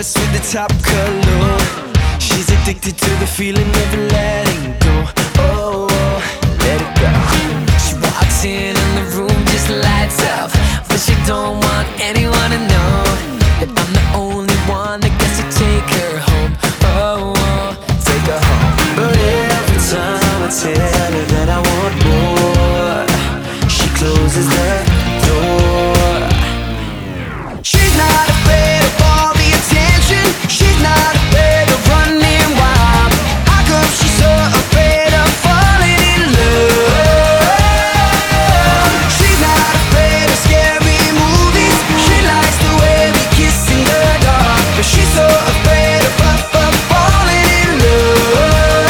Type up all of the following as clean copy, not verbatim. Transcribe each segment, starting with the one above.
dress with the top color. She's addicted to the feeling of letting go. Oh, let it go. She walks in and the room just lights up, but she don't want anyone to know that I'm the only one that gets to take her home. Oh, take her home. But every time I tell her that I want more, she closes the door. She's not afraid of all the attention. She's not afraid of running wild. How come she's so afraid of falling in love? She's not afraid of scary movies. She likes the way we kiss in the dark. But she's so afraid of falling in love.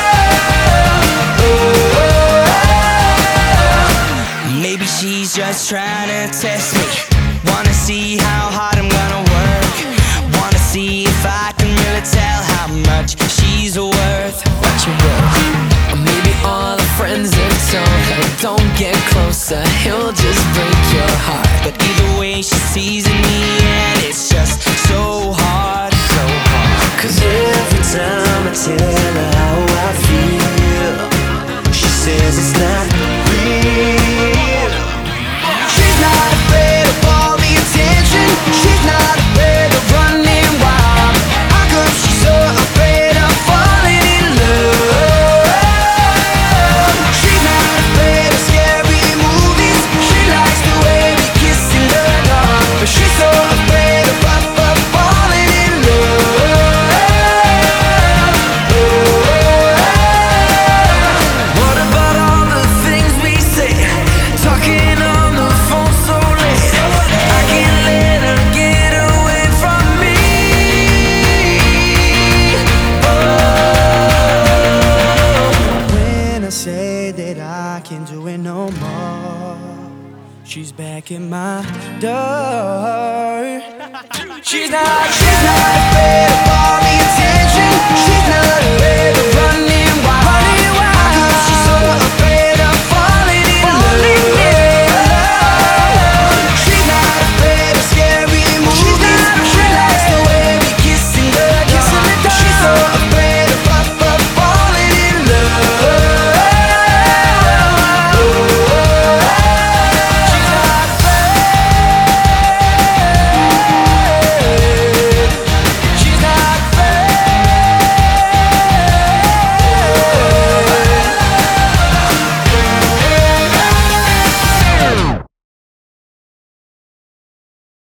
Maybe she's just trying to test me. Wanna see how hard I'm gonna work. Wanna see if I can really tell how much she's worth. What you worth? Or maybe all her friends have told her, don't get closer, he'll just break your heart. But either way she sees in me, and it's just so hard, so hard. Cause every time I tell her how I feel, she says it's not real. She's not afraid of all the attention. She's not afraid of running wild. How come she's so afraid of falling in love? She's not afraid of scary movies. She likes the way we kiss in the dark. But she's so afraid of falling in love. What about all the things we say, talking on the phone so late? I can't let her get away from me. When I say that I can't do it no more, she's back in my door. She's not afraid of falling